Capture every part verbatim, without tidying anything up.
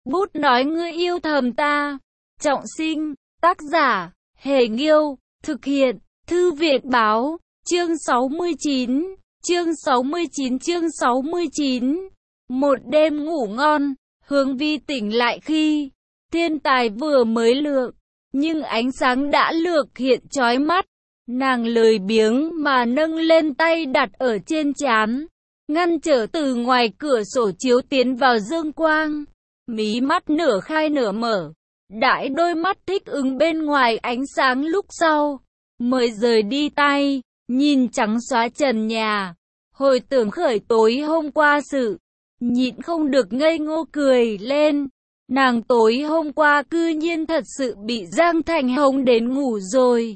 Bút nói ngươi yêu thầm ta. Trọng sinh, tác giả, Hề Nghiêu, thực hiện, Thư viện Báo, chương sáu mươi chín, chương sáu mươi chín chương sáu mươi chín. Một đêm ngủ ngon, Hướng Vi tỉnh lại khi thiên tài vừa mới lược, nhưng ánh sáng đã lược hiện chói mắt. Nàng lười biếng mà nâng lên tay đặt ở trên trán, ngăn trở từ ngoài cửa sổ chiếu tiến vào dương quang. Mí mắt nửa khai nửa mở, đãi đôi mắt thích ứng bên ngoài ánh sáng lúc sau, mới rời đi tay, nhìn trắng xóa trần nhà, hồi tưởng khởi tối hôm qua sự, nhịn không được ngây ngô cười lên. Nàng tối hôm qua cư nhiên thật sự bị Giang Thành hống đến ngủ rồi.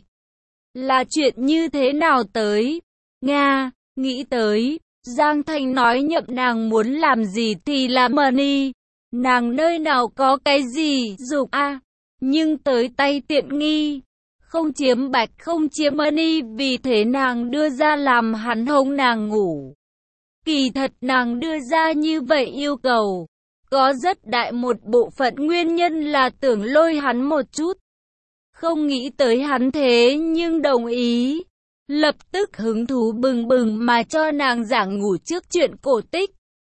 Là chuyện như thế nào tới? Nga, nghĩ tới, Giang Thành nói nhậm nàng muốn làm gì thì làm money. Nàng nơi nào có cái gì dục a à, nhưng tới tay tiện nghi, không chiếm bạch không chiếm money, vì thế nàng đưa ra làm hắn hống nàng ngủ. Kỳ thật nàng đưa ra như vậy yêu cầu, có rất đại một bộ phận nguyên nhân là tưởng lôi hắn một chút. Không nghĩ tới hắn thế nhưng đồng ý, lập tức hứng thú bừng bừng mà cho nàng giảng ngủ trước chuyện cổ tích.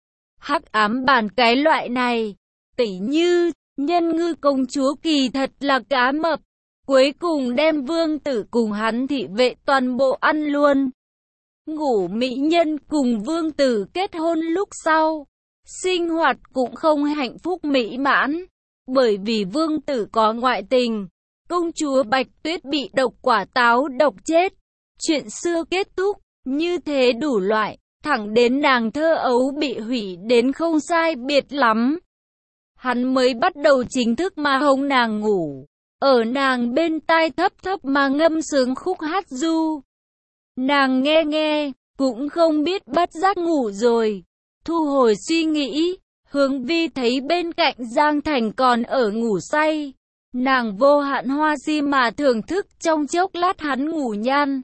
Hắc ám bản cái loại này, tỉ như, nhân ngư công chúa kỳ thật là cá mập, cuối cùng đem vương tử cùng hắn thị vệ toàn bộ ăn luôn. Ngủ mỹ nhân cùng vương tử kết hôn lúc sau, sinh hoạt cũng không hạnh phúc mỹ mãn, bởi vì vương tử có ngoại tình, công chúa Bạch Tuyết bị độc quả táo độc chết. Chuyện xưa kết thúc, như thế đủ loại, thẳng đến nàng thơ ấu bị hủy đến không sai biệt lắm. Hắn mới bắt đầu chính thức mà hống nàng ngủ, ở nàng bên tai thấp thấp mà ngâm sướng khúc hát du. Nàng nghe nghe, cũng không biết bất giác ngủ rồi. Thu hồi suy nghĩ, Hướng Vi thấy bên cạnh Giang Thành còn ở ngủ say. Nàng vô hạn hoa si mà thưởng thức trong chốc lát hắn ngủ nhan.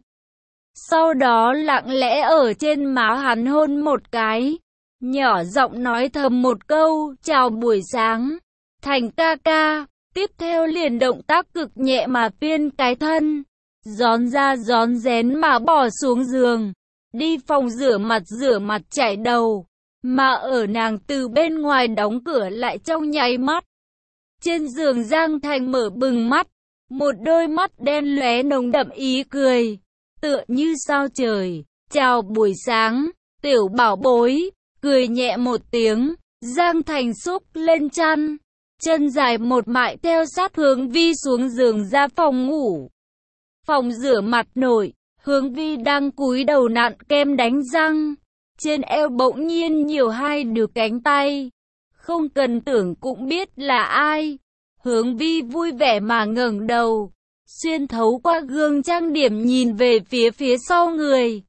Sau đó lặng lẽ ở trên má hắn hôn một cái, nhỏ giọng nói thầm một câu, chào buổi sáng, Thành ca ca. Tiếp theo liền động tác cực nhẹ mà phiên cái thân, gión ra gión rén mà bỏ xuống giường, đi phòng rửa mặt rửa mặt chải đầu, mà ở nàng từ bên ngoài đóng cửa lại trong nháy mắt. Trên giường Giang Thành mở bừng mắt, một đôi mắt đen lóe nồng đậm ý cười, tựa như sao trời, chào buổi sáng, tiểu bảo bối, cười nhẹ một tiếng, Giang Thành xúc lên chăn, chân dài một mại theo sát Hướng Vi xuống giường ra phòng ngủ. Phòng rửa mặt nội, Hướng Vi đang cúi đầu nặn kem đánh răng, trên eo bỗng nhiên nhiều hai đứa cánh tay, không cần tưởng cũng biết là ai. Hướng Vi vui vẻ mà ngẩng đầu, xuyên thấu qua gương trang điểm nhìn về phía phía sau người,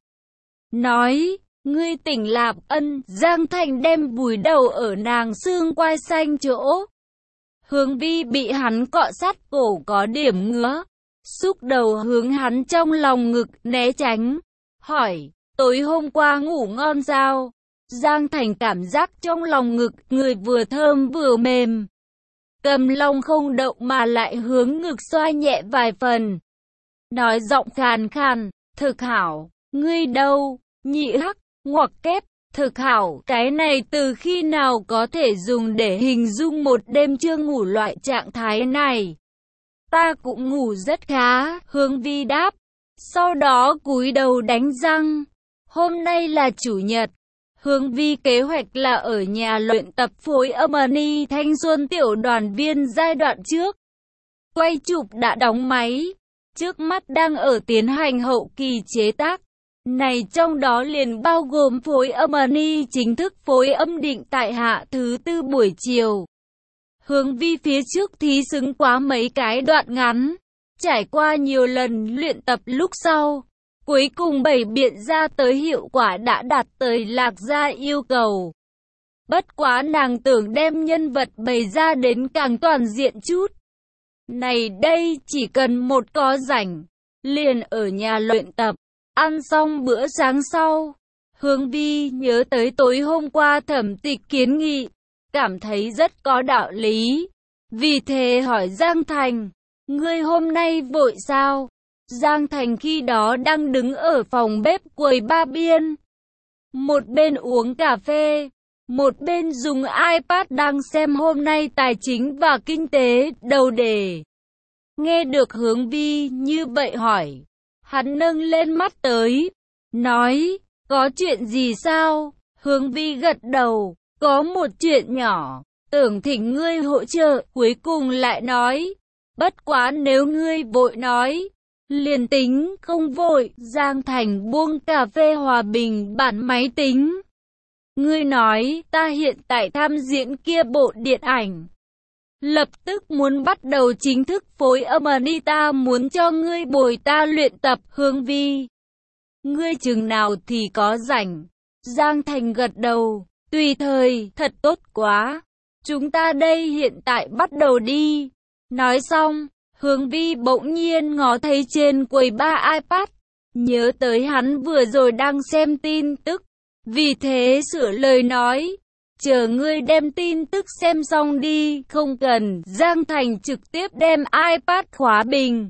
nói, ngươi tỉnh lạp. Ân. Giang Thành đem vùi đầu ở nàng xương quai xanh chỗ. Hướng Vi bị hắn cọ sát cổ có điểm ngứa, xúc đầu hướng hắn trong lòng ngực né tránh, hỏi, tối hôm qua ngủ ngon sao? Giang Thành cảm giác trong lòng ngực người vừa thơm vừa mềm, cầm lòng không đậu mà lại hướng ngực xoa nhẹ vài phần, nói giọng khàn khàn, thực hảo. Ngươi đâu? Nhị hắc, ngoặc kép. Thực hảo, cái này từ khi nào có thể dùng để hình dung một đêm chưa ngủ loại trạng thái này? Ta cũng ngủ rất khá, Hướng Vi đáp. Sau đó cúi đầu đánh răng. Hôm nay là chủ nhật. Hướng Vi kế hoạch là ở nhà luyện tập phối âm money thanh xuân tiểu đoàn viên giai đoạn trước. Quay chụp đã đóng máy, trước mắt đang ở tiến hành hậu kỳ chế tác. Này trong đó liền bao gồm phối âm money chính thức phối âm định tại hạ thứ tư buổi chiều. Hướng Vi phía trước thí xứng quá mấy cái đoạn ngắn, trải qua nhiều lần luyện tập lúc sau, cuối cùng bày biện ra tới hiệu quả đã đạt tới Lạc Gia yêu cầu. Bất quá nàng tưởng đem nhân vật bày ra đến càng toàn diện chút. Này đây chỉ cần một có rảnh, liền ở nhà luyện tập. Ăn xong bữa sáng sau, Hướng Vi nhớ tới tối hôm qua Thẩm Tịch kiến nghị, cảm thấy rất có đạo lý. Vì thế hỏi Giang Thành, ngươi hôm nay vội sao? Giang Thành khi đó đang đứng ở phòng bếp quầy ba biên. Một bên uống cà phê, một bên dùng iPad đang xem hôm nay tài chính và kinh tế đầu đề. Nghe được Hướng Vi như vậy hỏi, hắn nâng lên mắt tới, nói, có chuyện gì sao? Hướng Vi gật đầu, có một chuyện nhỏ, tưởng thỉnh ngươi hỗ trợ, cuối cùng lại nói, bất quá nếu ngươi vội nói, liền tính không vội. Giang Thành buông cà phê hòa bình bản máy tính. Ngươi nói, ta hiện tại tham diễn kia bộ điện ảnh. Lập tức muốn bắt đầu chính thức phối âm, đi ta muốn cho ngươi bồi ta luyện tập. Hướng Vi, ngươi chừng nào thì có rảnh? Giang Thành gật đầu, tùy thời, thật tốt quá. Chúng ta đây hiện tại bắt đầu đi. Nói xong, Hướng Vi bỗng nhiên ngó thấy trên quầy ba iPad, nhớ tới hắn vừa rồi đang xem tin tức, vì thế sửa lời nói, chờ ngươi đem tin tức xem xong đi, không cần. Giang Thành trực tiếp đem iPad khóa bình,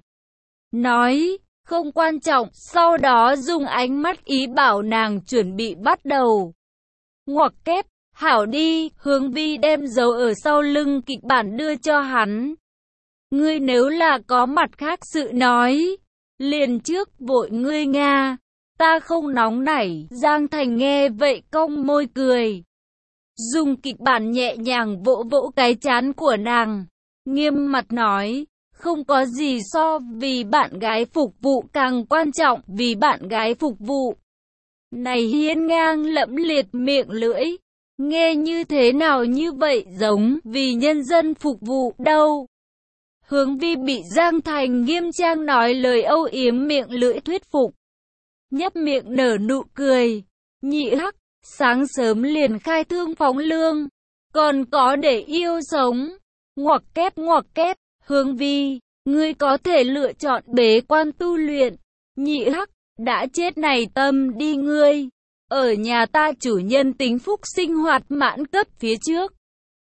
nói, không quan trọng, sau đó dùng ánh mắt ý bảo nàng chuẩn bị bắt đầu. Ngoặc kép, hảo đi. Hướng Vi đem dấu ở sau lưng kịch bản đưa cho hắn. Ngươi nếu là có mặt khác sự nói, liền trước vội ngươi Nga, ta không nóng nảy. Giang Thành nghe vậy cong môi cười, dùng kịch bản nhẹ nhàng vỗ vỗ cái trán của nàng, nghiêm mặt nói, không có gì so vì bạn gái phục vụ càng quan trọng. Vì bạn gái phục vụ này hiên ngang lẫm liệt miệng lưỡi, nghe như thế nào như vậy giống vì nhân dân phục vụ đâu. Hướng Vi bị Giang Thành nghiêm trang nói lời âu yếm miệng lưỡi thuyết phục, nhấp miệng nở nụ cười. Nhị hắc, sáng sớm liền khai thương phóng lương, còn có để yêu sống. Ngoặc kép ngoặc kép, Hướng Vi, ngươi có thể lựa chọn bế quan tu luyện. Nhị hắc, đã chết này tâm đi ngươi. Ở nhà ta chủ nhân tính phúc sinh hoạt mãn cấp phía trước,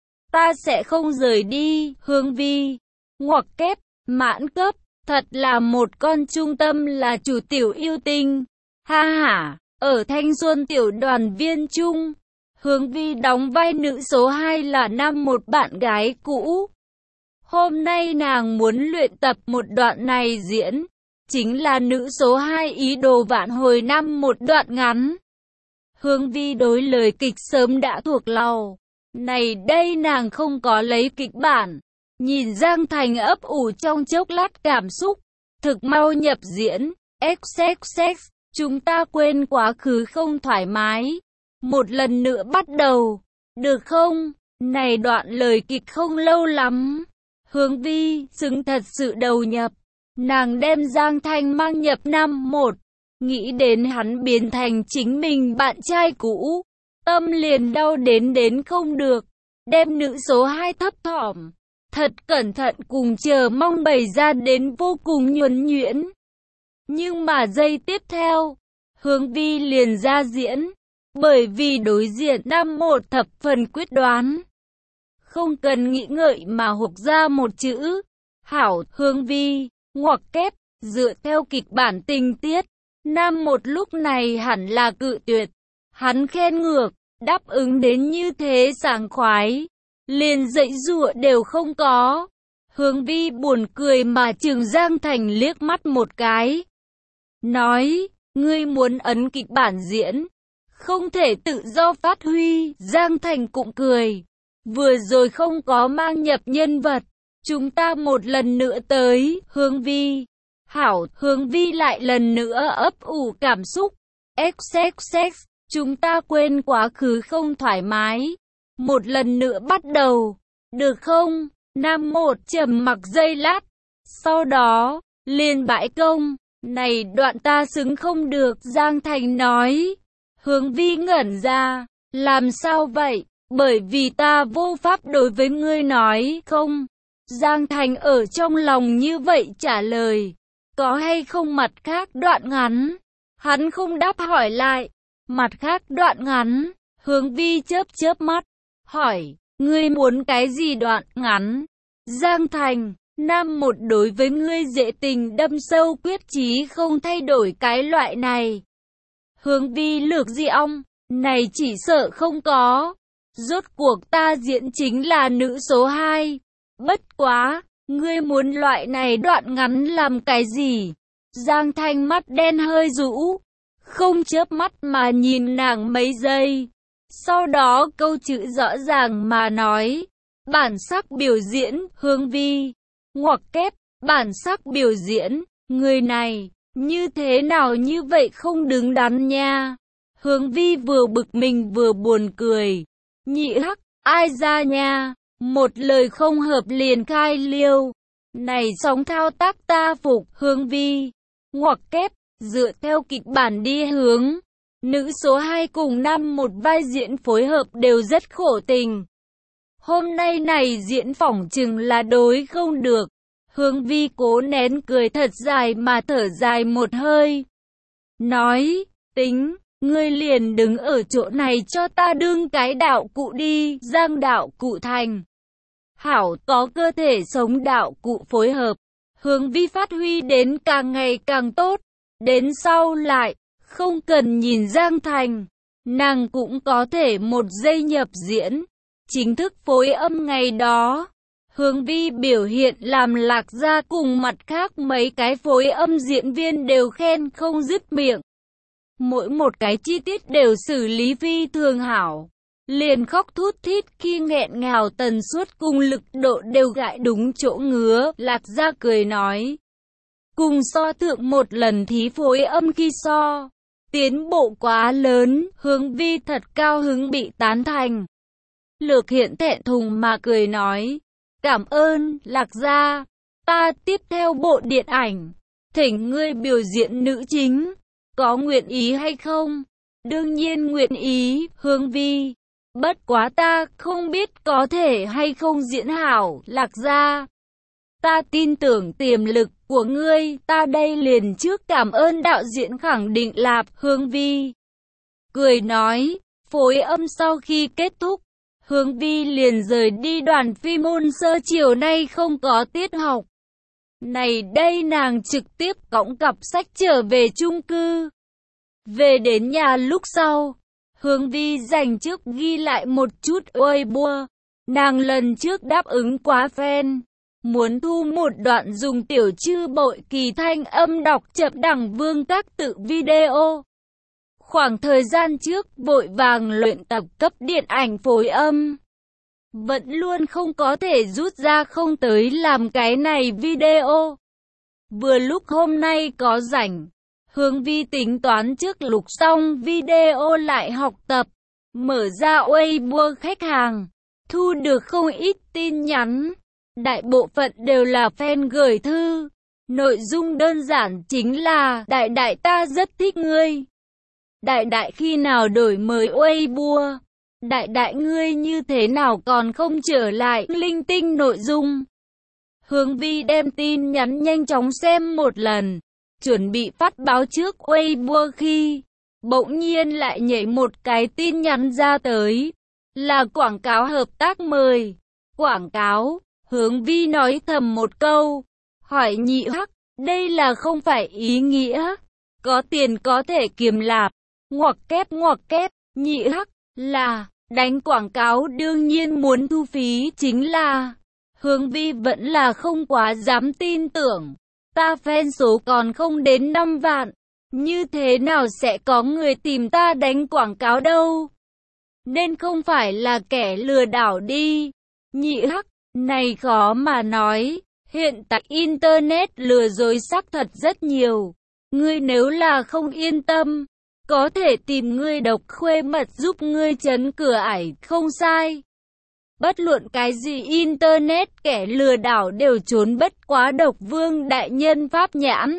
ta sẽ không rời đi. Hướng Vi, ngoặc kép, mãn cấp, thật là một con trung tâm là chủ tiểu yêu tinh. Ha ha, ở thanh xuân tiểu đoàn viên trung, Hướng Vi đóng vai nữ số hai là năm một bạn gái cũ. Hôm nay nàng muốn luyện tập một đoạn này diễn, chính là nữ số hai ý đồ vạn hồi năm một đoạn ngắn. Hướng Vi đối lời kịch sớm đã thuộc lòng, này đây nàng không có lấy kịch bản. Nhìn Giang Thành ấp ủ trong chốc lát cảm xúc, thực mau nhập diễn. xx xx, chúng ta quên quá khứ không thoải mái, một lần nữa bắt đầu, được không? Này đoạn lời kịch không lâu lắm. Hướng Vi xứng thật sự đầu nhập, nàng đem Giang Thành mang nhập năm một, nghĩ đến hắn biến thành chính mình bạn trai cũ, tâm liền đau đến đến không được, đem nữ số hai thấp thỏm, thật cẩn thận cùng chờ mong bày ra đến vô cùng nhuần nhuyễn. Nhưng mà giây tiếp theo, Hướng Vi liền ra diễn, bởi vì đối diện năm một thập phần quyết đoán, không cần nghĩ ngợi mà hộc ra một chữ, hảo. Hướng Vi, ngoặc kép, dựa theo kịch bản tình tiết, năm một lúc này hẳn là cự tuyệt, hắn khen ngược, đáp ứng đến như thế sảng khoái, liền dãy dụa đều không có. Hướng Vi buồn cười mà chừng Giang Thành liếc mắt một cái, nói, ngươi muốn ấn kịch bản diễn, không thể tự do phát huy. Giang Thành cũng cười, vừa rồi không có mang nhập nhân vật, chúng ta một lần nữa tới. Hướng Vi, hảo. Hướng Vi lại lần nữa ấp ủ cảm xúc, xx xx, chúng ta quên quá khứ không thoải mái, một lần nữa bắt đầu, được không? Nam một trầm mặc giây lát, sau đó, liền bãi công, này đoạn ta xứng không được. Giang Thành nói. Hướng Vi ngẩn ra, làm sao vậy? Bởi vì ta vô pháp đối với ngươi nói không. Giang Thành ở trong lòng như vậy trả lời, có hay không mặt khác đoạn ngắn? Hắn không đáp hỏi lại, mặt khác đoạn ngắn. Hướng Vi chớp chớp mắt, hỏi, Ngươi muốn cái gì đoạn ngắn? Giang Thành, Nam một đối với ngươi dễ tình đâm sâu quyết chí không thay đổi cái loại này. Hướng Vi lược gì ong, này chỉ sợ không có. Rốt cuộc ta diễn chính là nữ số hai. Bất quá, ngươi muốn loại này đoạn ngắn làm cái gì? Giang Thành mắt đen hơi rũ, không chớp mắt mà nhìn nàng mấy giây. Sau đó câu chữ rõ ràng mà nói, bản sắc biểu diễn, Hướng Vi. Ngoặc kép, bản sắc biểu diễn, người này, như thế nào như vậy không đứng đắn nha. Hướng Vi vừa bực mình vừa buồn cười. Nhị hắc, ai ra nha, một lời không hợp liền khai liêu. Này sóng thao tác ta phục, Hướng Vi. Ngoặc kép, dựa theo kịch bản đi hướng. Nữ số hai cùng nam một vai diễn phối hợp đều rất khổ tình. Hôm nay này diễn phỏng chừng là đối không được. Hướng Vi cố nén cười thật dài mà thở dài một hơi. Nói, tính, ngươi liền đứng ở chỗ này cho ta đương cái đạo cụ đi, Giang đạo cụ thành. Hảo có cơ thể sống đạo cụ phối hợp. Hướng Vi phát huy đến càng ngày càng tốt. Đến sau lại, không cần nhìn Giang Thành, nàng cũng có thể một giây nhập diễn. Chính thức phối âm ngày đó, Hướng Vi biểu hiện làm Lạc Gia cùng mặt khác mấy cái phối âm diễn viên đều khen không dứt miệng. Mỗi một cái chi tiết đều xử lý phi thường hảo. Liền khóc thút thít khi nghẹn ngào tần suất cùng lực độ đều gãi đúng chỗ ngứa. Lạc Gia cười nói, cùng so thượng một lần thí phối âm khi so, tiến bộ quá lớn. Hướng Vi thật cao hứng bị tán thành. Lược Hiện thẹn thùng mà cười nói, cảm ơn, Lạc Gia. Ta tiếp theo bộ điện ảnh, thỉnh ngươi biểu diễn nữ chính, có nguyện ý hay không? Đương nhiên nguyện ý, Hướng Vi. Bất quá ta không biết có thể hay không diễn hảo, Lạc Gia. Ta tin tưởng tiềm lực của ngươi, ta đây liền trước cảm ơn đạo diễn khẳng định lạp, Hướng Vi. Cười nói, phối âm sau khi kết thúc, Hướng Vi liền rời đi đoàn phim môn sơ chiều nay không có tiết học. Này đây nàng trực tiếp cõng cặp sách trở về chung cư. Về đến nhà lúc sau, Hướng Vi dành trước ghi lại một chút Weibo. Nàng lần trước đáp ứng quá fan, muốn thu một đoạn dùng tiểu chư bội kỳ thanh âm đọc chập đẳng vương các tự video. Khoảng thời gian trước vội vàng luyện tập cấp điện ảnh phối âm, vẫn luôn không có thể rút ra không tới làm cái này video. Vừa lúc hôm nay có rảnh, Hướng Vi tính toán trước lục xong video lại học tập, mở ra Weibo khách hàng, thu được không ít tin nhắn. Đại bộ phận đều là fan gửi thư. Nội dung đơn giản chính là, đại đại ta rất thích ngươi. Đại đại khi nào đổi mới Weibo? Đại đại ngươi như thế nào còn không trở lại? Linh tinh nội dung. Hướng Vi đem tin nhắn nhanh chóng xem một lần, chuẩn bị phát báo trước Weibo khi bỗng nhiên lại nhảy một cái tin nhắn ra tới, là quảng cáo hợp tác mời. Quảng cáo, Hướng Vi nói thầm một câu, hỏi nhị hắc, đây là không phải ý nghĩa có tiền có thể kiềm lạp. Ngoặc kép ngoặc kép, nhị hắc, là đánh quảng cáo đương nhiên muốn thu phí chính là. Hướng Vi vẫn là không quá dám tin tưởng. Ta fan số còn không đến năm vạn. Như thế nào sẽ có người tìm ta đánh quảng cáo đâu? Nên không phải là kẻ lừa đảo đi. Nhị hắc, này khó mà nói. Hiện tại Internet lừa dối xác thật rất nhiều. Ngươi nếu là không yên tâm, có thể tìm ngươi độc khuê mật giúp ngươi chấn cửa ải, không sai. Bất luận cái gì Internet kẻ lừa đảo đều trốn bất quá độc vương đại nhân pháp nhãn.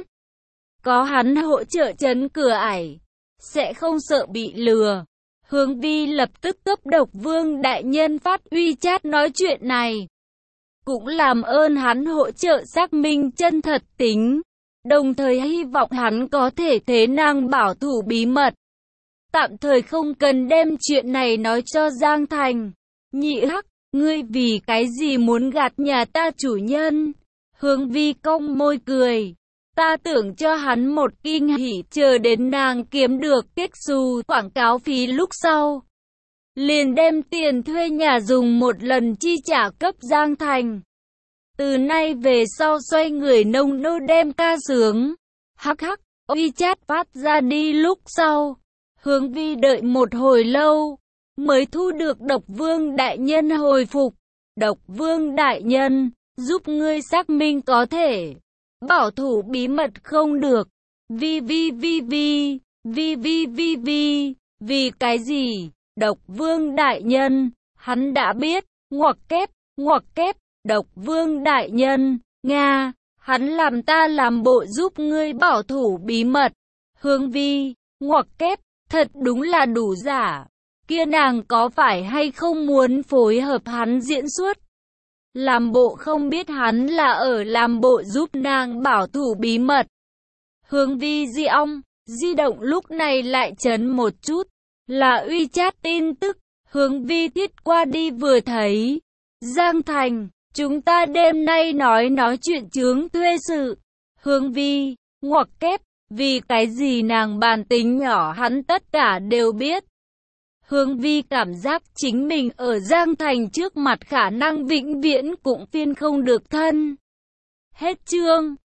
Có hắn hỗ trợ chấn cửa ải, sẽ không sợ bị lừa. Hướng Vi lập tức cấp độc vương đại nhân phát WeChat nói chuyện này. Cũng làm ơn hắn hỗ trợ xác minh chân thật tính. Đồng thời hy vọng hắn có thể thế nàng bảo thủ bí mật. Tạm thời không cần đem chuyện này nói cho Giang Thành. Nhị hắc, Ngươi vì cái gì muốn gạt nhà ta chủ nhân? Hướng Vi cong môi cười. Ta tưởng cho hắn một kinh hỉ, chờ đến nàng kiếm được kết xu quảng cáo phí lúc sau. Liền đem tiền thuê nhà dùng một lần chi trả cấp Giang Thành. Từ nay về sau xoay người nông nô đem ca sướng. Hắc hắc, WeChat phát ra đi lúc sau. Hướng Vi đợi một hồi lâu, mới thu được Độc Vương Đại Nhân hồi phục. Độc Vương Đại Nhân, giúp ngươi xác minh có thể bảo thủ bí mật không được. Vi vi vi vi, vi vi vi vi, vì cái gì? Độc Vương Đại Nhân, hắn đã biết, ngoặc kép, ngoặc kép, Độc Vương Đại Nhân, Nga, hắn làm ta làm bộ giúp ngươi bảo thủ bí mật. Hướng Vi, ngoặc kép, thật đúng là đủ giả. Kia nàng có phải hay không muốn phối hợp hắn diễn xuất? Làm bộ không biết hắn là ở làm bộ giúp nàng bảo thủ bí mật. Hướng Vi di ong, di động lúc này lại chấn một chút. Là WeChat tin tức, Hướng Vi thiết qua đi vừa thấy. Giang Thành, chúng ta đêm nay nói nói chuyện chướng thuê sự. Hướng Vi, ngoặc kép, vì cái gì nàng bàn tính nhỏ hắn tất cả đều biết. Hướng Vi cảm giác chính mình ở Giang Thành trước mặt khả năng vĩnh viễn cũng phiên không được thân. Hết chương.